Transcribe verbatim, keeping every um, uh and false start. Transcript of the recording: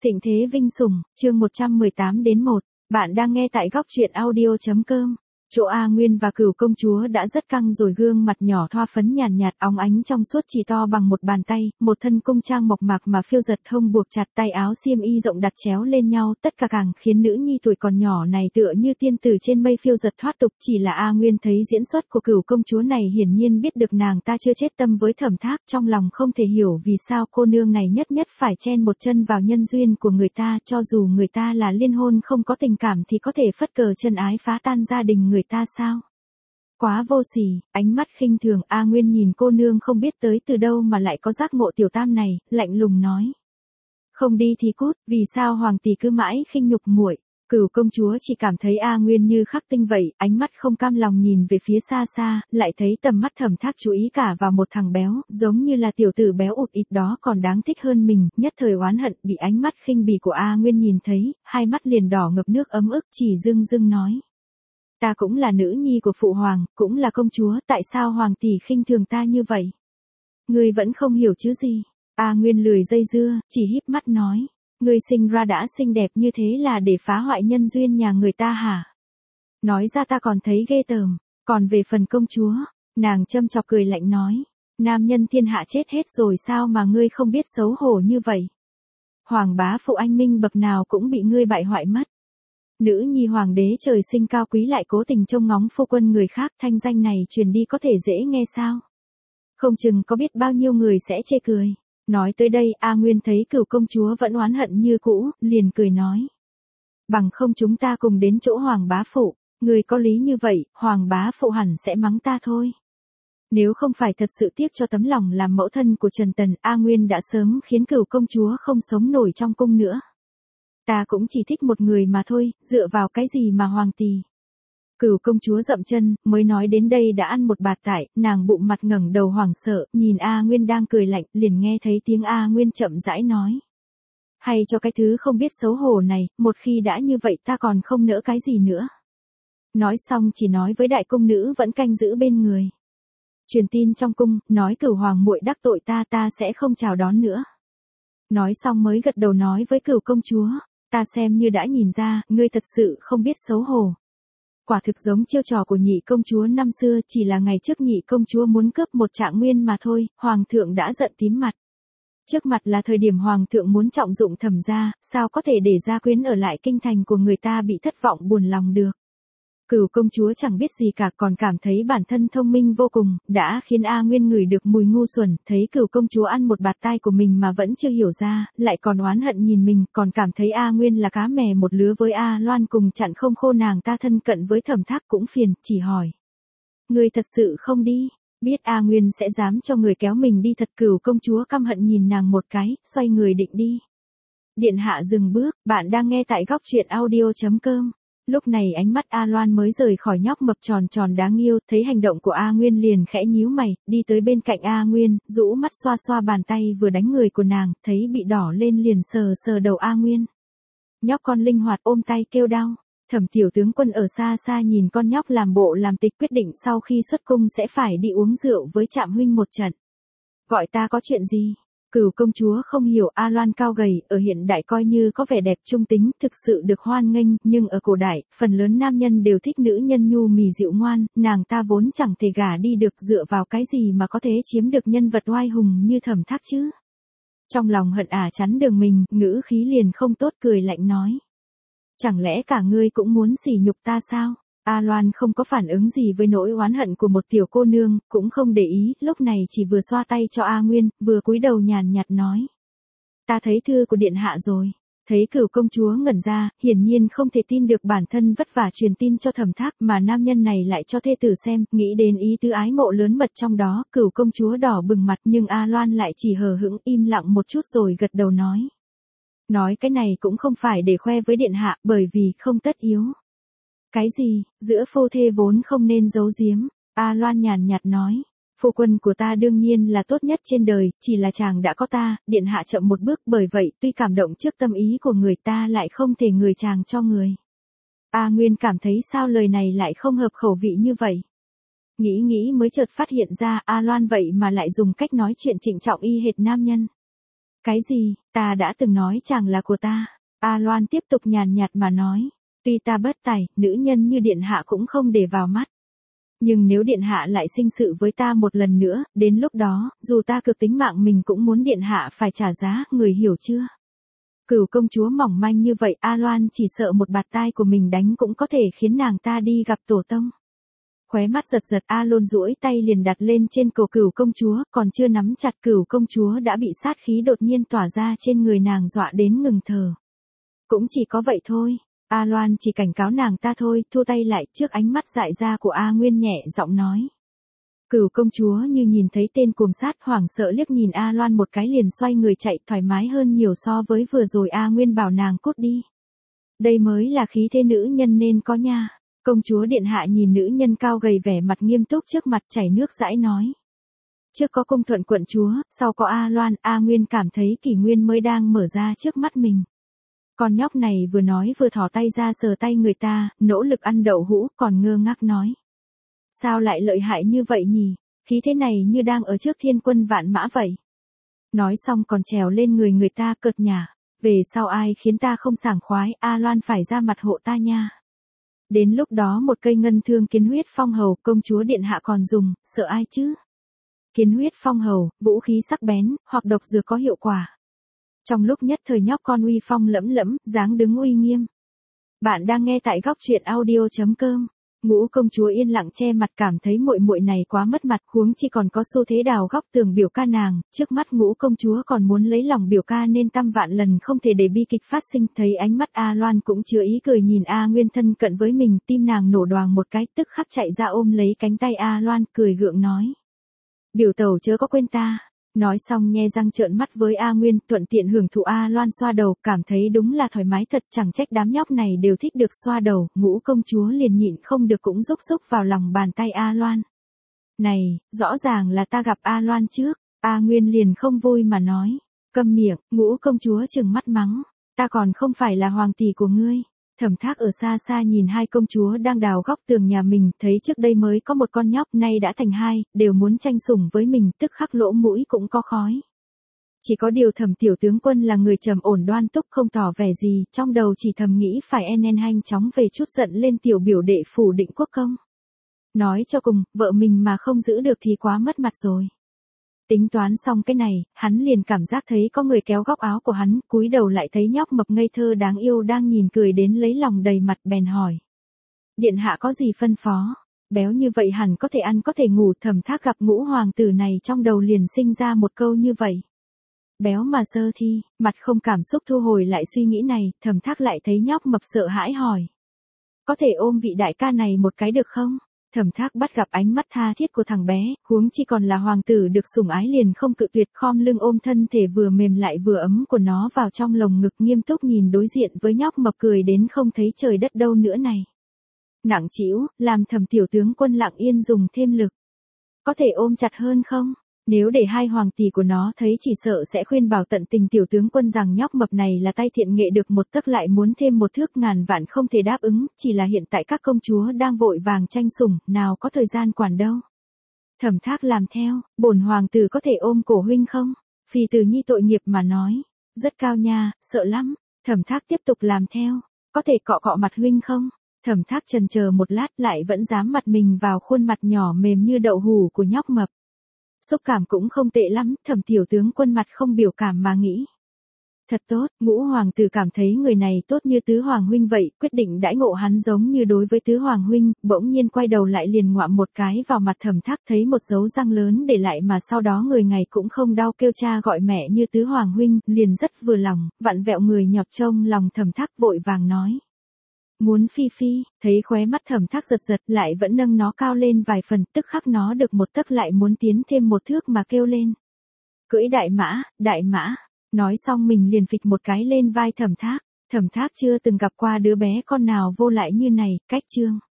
Thịnh thế vinh sủng, chương một trăm mười tám đến một. Bạn đang nghe tại góc truyện audio.com. Chỗ A Nguyên và Cửu công chúa đã rất căng rồi, gương mặt nhỏ thoa phấn nhàn nhạt, nhạt óng ánh trong suốt chỉ to bằng một bàn tay, một thân cung trang mộc mạc mà phiêu giật, hông buộc chặt, tay áo xiêm y rộng đặt chéo lên nhau, tất cả càng khiến nữ nhi tuổi còn nhỏ này tựa như tiên tử trên mây phiêu giật thoát tục. Chỉ là A Nguyên thấy diễn xuất của Cửu công chúa này hiển nhiên biết được nàng ta chưa chết tâm với Thẩm Thác, trong lòng không thể hiểu vì sao cô nương này nhất nhất phải chen một chân vào nhân duyên của người ta, cho dù người ta là liên hôn không có tình cảm thì có thể phất cờ chân ái phá tan gia đình người ta sao? Quá vô sỉ. Ánh mắt khinh thường. A Nguyên nhìn cô nương không biết tới từ đâu mà lại có giác ngộ tiểu tam này, lạnh lùng nói: không đi thì cút, vì sao hoàng tỷ cứ mãi khinh nhục muội? Cửu công chúa chỉ cảm thấy A Nguyên như khắc tinh vậy, ánh mắt không cam lòng nhìn về phía xa xa, lại thấy tầm mắt Thẩm Thác chú ý cả vào một thằng béo, giống như là tiểu tử béo ụt ịt đó còn đáng thích hơn mình, nhất thời oán hận, bị ánh mắt khinh bỉ của A Nguyên nhìn thấy, hai mắt liền đỏ ngập nước ấm ức, chỉ dưng dưng nói: ta cũng là nữ nhi của phụ hoàng, cũng là công chúa, tại sao hoàng tỷ khinh thường ta như vậy? Ngươi vẫn không hiểu chứ gì? A Nguyên lười dây dưa, chỉ híp mắt nói: ngươi sinh ra đã xinh đẹp như thế là để phá hoại nhân duyên nhà người ta hả? Nói ra ta còn thấy ghê tởm. Còn về phần công chúa, nàng châm chọc cười lạnh nói: nam nhân thiên hạ chết hết rồi sao mà ngươi không biết xấu hổ như vậy? Hoàng bá phụ anh minh bậc nào cũng bị ngươi bại hoại mất. Nữ nhi hoàng đế trời sinh cao quý lại cố tình trông ngóng phu quân người khác, thanh danh này truyền đi có thể dễ nghe sao? Không chừng có biết bao nhiêu người sẽ chê cười. Nói tới đây, A Nguyên thấy Cửu công chúa vẫn oán hận như cũ, liền cười nói: bằng không chúng ta cùng đến chỗ hoàng bá phụ, người có lý như vậy, hoàng bá phụ hẳn sẽ mắng ta thôi. Nếu không phải thật sự tiếc cho tấm lòng làm mẫu thân của Trần Tần, A Nguyên đã sớm khiến Cửu công chúa không sống nổi trong cung nữa. Ta cũng chỉ thích một người mà thôi, dựa vào cái gì mà hoàng tỷ? Cửu công chúa dậm chân, mới nói đến đây đã ăn một bạt tải, nàng bụng mặt ngẩng đầu hoảng sợ, nhìn A Nguyên đang cười lạnh, liền nghe thấy tiếng A Nguyên chậm rãi nói: hay cho cái thứ không biết xấu hổ này, một khi đã như vậy ta còn không nỡ cái gì nữa. Nói xong chỉ nói với đại cung nữ vẫn canh giữ bên người: truyền tin trong cung, nói Cửu hoàng muội đắc tội ta, ta sẽ không chào đón nữa. Nói xong mới gật đầu nói với Cửu công chúa: ta xem như đã nhìn ra, ngươi thật sự không biết xấu hổ. Quả thực giống chiêu trò của nhị công chúa năm xưa, chỉ là ngày trước nhị công chúa muốn cướp một trạng nguyên mà thôi, hoàng thượng đã giận tím mặt. Trước mặt là thời điểm hoàng thượng muốn trọng dụng Thẩm gia, sao có thể để gia quyến ở lại kinh thành của người ta bị thất vọng buồn lòng được. Cửu công chúa chẳng biết gì cả, còn cảm thấy bản thân thông minh vô cùng, đã khiến A Nguyên ngửi được mùi ngu xuẩn, thấy Cửu công chúa ăn một bạt tai của mình mà vẫn chưa hiểu ra, lại còn oán hận nhìn mình, còn cảm thấy A Nguyên là cá mè một lứa với A Loan, cùng chặn không khô nàng ta thân cận với Thẩm Thác cũng phiền, chỉ hỏi: ngươi thật sự không đi? Biết A Nguyên sẽ dám cho người kéo mình đi thật, Cửu công chúa căm hận nhìn nàng một cái, xoay người định đi. Điện hạ dừng bước, bạn đang nghe tại góc truyện audio.com. Lúc này ánh mắt A Loan mới rời khỏi nhóc mập tròn tròn đáng yêu, thấy hành động của A Nguyên liền khẽ nhíu mày, đi tới bên cạnh A Nguyên, rũ mắt xoa xoa bàn tay vừa đánh người của nàng, thấy bị đỏ lên liền sờ sờ đầu A Nguyên. Nhóc con linh hoạt ôm tay kêu đau. Thẩm tiểu tướng quân ở xa xa nhìn con nhóc làm bộ làm tịch, quyết định sau khi xuất cung sẽ phải đi uống rượu với Trạm huynh một trận. Gọi ta có chuyện gì? Cửu công chúa không hiểu. A Loan cao gầy, ở hiện đại coi như có vẻ đẹp trung tính, thực sự được hoan nghênh, nhưng ở cổ đại, phần lớn nam nhân đều thích nữ nhân nhu mì dịu ngoan, nàng ta vốn chẳng thể gả đi được, dựa vào cái gì mà có thể chiếm được nhân vật oai hùng như Thẩm Thác chứ? Trong lòng hận ả chắn đường mình, ngữ khí liền không tốt, cười lạnh nói: chẳng lẽ cả ngươi cũng muốn sỉ nhục ta sao? A Loan không có phản ứng gì với nỗi oán hận của một tiểu cô nương, cũng không để ý, lúc này chỉ vừa xoa tay cho A Nguyên, vừa cúi đầu nhàn nhạt nói: ta thấy thư của điện hạ rồi. Thấy Cửu công chúa ngẩn ra, hiển nhiên không thể tin được bản thân vất vả truyền tin cho Thẩm Thác mà nam nhân này lại cho thê tử xem, nghĩ đến ý tứ ái mộ lớn mật trong đó, Cửu công chúa đỏ bừng mặt, nhưng A Loan lại chỉ hờ hững im lặng một chút rồi gật đầu nói: nói cái này cũng không phải để khoe với điện hạ, bởi vì không tất yếu. Cái gì? Giữa phu thê vốn không nên giấu giếm. A Loan nhàn nhạt nói: phu quân của ta đương nhiên là tốt nhất trên đời, chỉ là chàng đã có ta, điện hạ chậm một bước, bởi vậy tuy cảm động trước tâm ý của người ta lại không thể người chàng cho người. A Nguyên cảm thấy sao lời này lại không hợp khẩu vị như vậy. Nghĩ nghĩ mới chợt phát hiện ra A Loan vậy mà lại dùng cách nói chuyện trịnh trọng y hệt nam nhân. Cái gì, ta đã từng nói chàng là của ta. A Loan tiếp tục nhàn nhạt mà nói. Tuy ta bất tài, nữ nhân như điện hạ cũng không để vào mắt. Nhưng nếu điện hạ lại sinh sự với ta một lần nữa, đến lúc đó, dù ta cược tính mạng mình cũng muốn điện hạ phải trả giá, người hiểu chưa? Cửu công chúa mỏng manh như vậy, A Loan chỉ sợ một bạt tai của mình đánh cũng có thể khiến nàng ta đi gặp tổ tông. Khóe mắt giật giật, A Lôn duỗi tay liền đặt lên trên cổ cửu công chúa, còn chưa nắm chặt cửu công chúa đã bị sát khí đột nhiên tỏa ra trên người nàng dọa đến ngừng thở. Cũng chỉ có vậy thôi. A Loan chỉ cảnh cáo nàng ta thôi, thua tay lại trước ánh mắt dại ra của A Nguyên nhẹ giọng nói. Cửu công chúa như nhìn thấy tên cuồng sát hoảng sợ liếc nhìn A Loan một cái liền xoay người chạy thoải mái hơn nhiều so với vừa rồi A Nguyên bảo nàng cút đi. Đây mới là khí thế nữ nhân nên có nha. Công chúa điện hạ nhìn nữ nhân cao gầy vẻ mặt nghiêm túc trước mặt chảy nước dãi nói. Trước có cung thuận quận chúa, sau có A Loan, A Nguyên cảm thấy kỷ nguyên mới đang mở ra trước mắt mình. Con nhóc này vừa nói vừa thò tay ra sờ tay người ta, nỗ lực ăn đậu hũ, còn ngơ ngác nói. Sao lại lợi hại như vậy nhỉ, khí thế này như đang ở trước thiên quân vạn mã vậy. Nói xong còn trèo lên người người ta cợt nhả, về sau ai khiến ta không sảng khoái, A Loan phải ra mặt hộ ta nha. Đến lúc đó một cây ngân thương kiến huyết phong hầu, công chúa điện hạ còn dùng, sợ ai chứ? Kiến huyết phong hầu, vũ khí sắc bén, hoặc độc dược có hiệu quả. Trong lúc nhất thời nhóc con uy phong lẫm lẫm, dáng đứng uy nghiêm. Bạn đang nghe tại góc truyện audio chấm com. Ngũ công chúa yên lặng che mặt cảm thấy muội muội này quá mất mặt, huống chi còn có xu thế đào góc tường biểu ca nàng, trước mắt ngũ công chúa còn muốn lấy lòng biểu ca nên trăm vạn lần không thể để bi kịch phát sinh. Thấy ánh mắt A Loan cũng chứa ý cười nhìn A Nguyên thân cận với mình, tim nàng nổ đoàng một cái, tức khắc chạy ra ôm lấy cánh tay A Loan, cười gượng nói. Biểu tẩu chớ có quên ta. Nói xong nhe răng trợn mắt với A Nguyên, thuận tiện hưởng thụ. A Loan xoa đầu, cảm thấy đúng là thoải mái thật, chẳng trách đám nhóc này đều thích được xoa đầu, ngũ công chúa liền nhịn không được cũng rúc rúc vào lòng bàn tay A Loan. Này, rõ ràng là ta gặp A Loan trước, A Nguyên liền không vui mà nói. Câm miệng, ngũ công chúa trừng mắt mắng, ta còn không phải là hoàng tỷ của ngươi. Thẩm Thác ở xa xa nhìn hai công chúa đang đào góc tường nhà mình, thấy trước đây mới có một con nhóc nay đã thành hai, đều muốn tranh sủng với mình, tức khắc lỗ mũi cũng có khói. Chỉ có điều Thẩm tiểu tướng quân là người trầm ổn đoan túc không tỏ vẻ gì, trong đầu chỉ thầm nghĩ phải en en nhanh chóng về chút giận lên tiểu biểu đệ phủ định quốc công. Nói cho cùng, vợ mình mà không giữ được thì quá mất mặt rồi. Tính toán xong cái này, hắn liền cảm giác thấy có người kéo góc áo của hắn, cúi đầu lại thấy nhóc mập ngây thơ đáng yêu đang nhìn cười đến lấy lòng đầy mặt, bèn hỏi. Điện hạ có gì phân phó? Béo như vậy hẳn có thể ăn có thể ngủ. Thẩm Thác gặp ngũ hoàng tử này trong đầu liền sinh ra một câu như vậy. Béo mà sơ thi, mặt không cảm xúc thu hồi lại suy nghĩ này, Thẩm Thác lại thấy nhóc mập sợ hãi hỏi. Có thể ôm vị đại ca này một cái được không? Thẩm Thác bắt gặp ánh mắt tha thiết của thằng bé, huống chi còn là hoàng tử được sủng ái liền không cự tuyệt, khom lưng ôm thân thể vừa mềm lại vừa ấm của nó vào trong lồng ngực, nghiêm túc nhìn đối diện với nhóc mập cười đến không thấy trời đất đâu nữa này. Nặng trĩu, làm Thẩm tiểu tướng quân lặng yên dùng thêm lực. Có thể ôm chặt hơn không? Nếu để hai hoàng tỷ của nó thấy chỉ sợ sẽ khuyên bảo tận tình tiểu tướng quân rằng nhóc mập này là tay thiện nghệ được một tấc lại muốn thêm một thước, ngàn vạn không thể đáp ứng, chỉ là hiện tại các công chúa đang vội vàng tranh sủng, nào có thời gian quản đâu. Thẩm Thác làm theo, bổn hoàng tử có thể ôm cổ huynh không? Phì Tử Nhi tội nghiệp mà nói, rất cao nha, sợ lắm. Thẩm Thác tiếp tục làm theo, có thể cọ cọ mặt huynh không? Thẩm Thác chần chờ một lát lại vẫn dám mặt mình vào khuôn mặt nhỏ mềm như đậu hủ của nhóc mập. Xúc cảm cũng không tệ lắm, Thẩm tiểu tướng quân mặt không biểu cảm mà nghĩ. Thật tốt, ngũ hoàng tử cảm thấy người này tốt như tứ hoàng huynh vậy, quyết định đãi ngộ hắn giống như đối với tứ hoàng huynh, bỗng nhiên quay đầu lại liền ngoạm một cái vào mặt Thẩm Thác, thấy một dấu răng lớn để lại mà sau đó người ngày cũng không đau kêu cha gọi mẹ như tứ hoàng huynh, liền rất vừa lòng, vặn vẹo người nhọt trông lòng Thẩm Thác vội vàng nói. Muốn phi phi, thấy khóe mắt Thẩm Thác giật giật lại vẫn nâng nó cao lên vài phần, tức khắc nó được một tấc lại muốn tiến thêm một thước mà kêu lên. Cưỡi đại mã, đại mã, nói xong mình liền phịch một cái lên vai Thẩm Thác. Thẩm Thác chưa từng gặp qua đứa bé con nào vô lại như này, cách chương.